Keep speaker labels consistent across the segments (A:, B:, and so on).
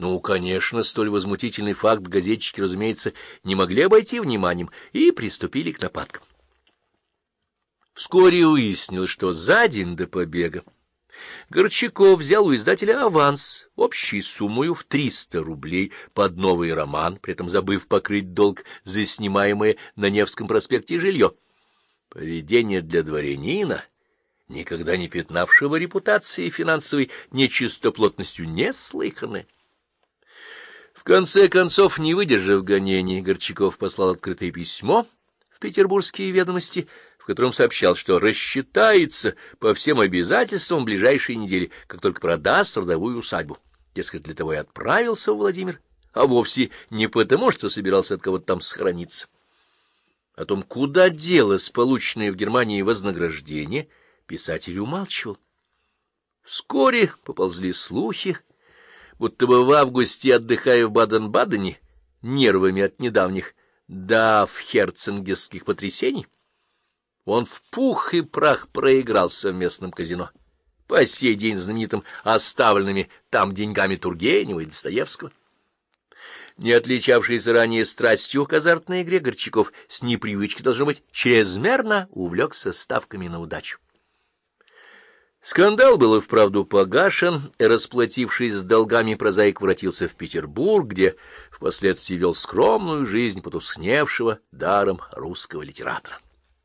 A: Ну, конечно, столь возмутительный факт газетчики, разумеется, не могли обойти вниманием и приступили к нападкам. Вскоре выяснилось, что за день до побега Горчаков взял у издателя аванс общей суммою в 300 рублей под новый роман, при этом забыв покрыть долг за снимаемое на Невском проспекте жилье. Поведение для дворянина, никогда не пятнавшего репутации финансовой нечистоплотностью, неслыханное. В конце концов, не выдержав гонений, Горчаков послал открытое письмо в Петербургские ведомости, в котором сообщал, что рассчитается по всем обязательствам в ближайшие недели, как только продаст родовую усадьбу. Дескать, для того и отправился в Владимир, а вовсе не потому, что собирался от кого-то там схорониться. О том, куда делось полученное в Германии вознаграждение, писатель умалчивал. Вскоре поползли слухи, будто бы в августе, отдыхая в Баден-Бадене, нервами от недавних давхерценгесских потрясений, он в пух и прах проигрался в местном казино, по сей день знаменитым оставленными там деньгами Тургенева и Достоевского. Не отличавшийся ранее страстью к азартной игре, Горчаков с непривычки, должно быть, чрезмерно увлекся ставками на удачу. Скандал был и вправду погашен, и, расплатившись с долгами, прозаик воротился в Петербург, где впоследствии вел скромную жизнь потускневшего даром русского литератора.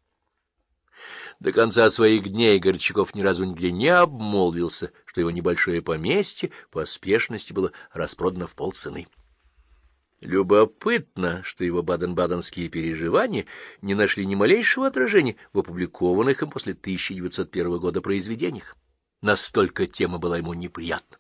A: До конца своих дней Горчаков ни разу нигде не обмолвился, что его небольшое поместье по спешности было распродано в полцены. Любопытно, что его баден-баденские переживания не нашли ни малейшего отражения в опубликованных им после 1901 года произведениях. Настолько тема была ему неприятна.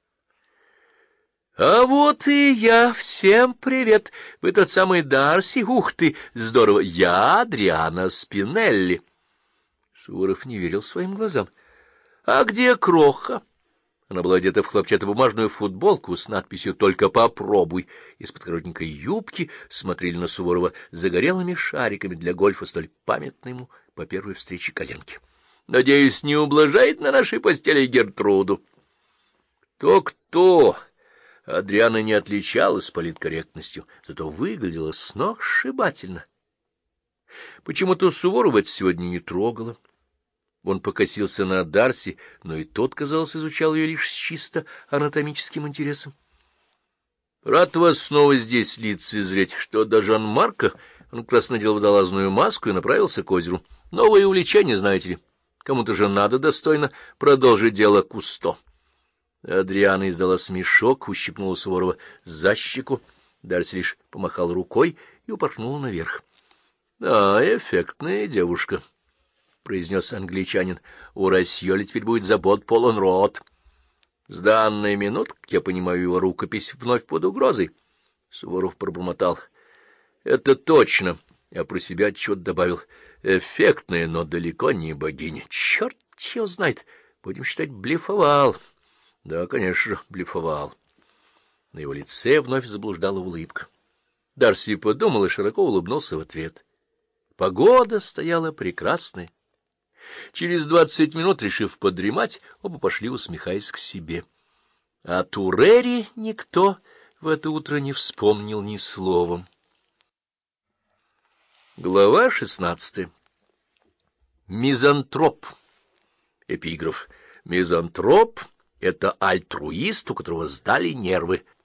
A: «А вот и я! Всем привет! Вы тот самый Дарси? Ух ты! Здорово! Я Адриана Спинелли!» Суворов не верил своим глазам. «А где Кроха?» Она была одета в хлопчатобумажную футболку с надписью «Только попробуй». Из-под коротенькой юбки смотрели на Суворова загорелыми шариками для гольфа, столь памятной ему по первой встрече коленки. «Надеюсь, не ублажает на нашей постели Гертруду?» Кто-кто? Адриана не отличалась политкорректностью, зато выглядела сногсшибательно. Почему-то Суворова это сегодня не трогало. Он покосился на Дарси, но и тот, казалось, изучал ее лишь с чисто анатомическим интересом. — Рад вас снова здесь лицезреть, что до Жан-Марка он как раз надел водолазную маску и направился к озеру. Новое увлечение, знаете ли. Кому-то же надо достойно продолжить дело Кусто. Адриана издала смешок, ущипнула Суворова за щеку. Дарси лишь помахал рукой и упорхнула наверх. — Да, эффектная девушка, — произнес англичанин. — У Рассьоли теперь будет забот полон рот. С данной минут, как я понимаю, его рукопись вновь под угрозой. Суворов пробормотал. — Это точно. Я про себя отчет добавил. Эффектная, но далеко не богиня. Черт его знает. Будем считать, блефовал. Да, конечно же, блефовал. На его лице вновь заблуждала улыбка. Дарси подумал и широко улыбнулся в ответ. Погода стояла прекрасная. Через 20 минут, решив подремать, оба пошли, усмехаясь, к себе. А Турери никто в это утро не вспомнил ни словом. Глава 16. Мизантроп. Эпиграф. Мизантроп — это альтруист, у которого сдали нервы.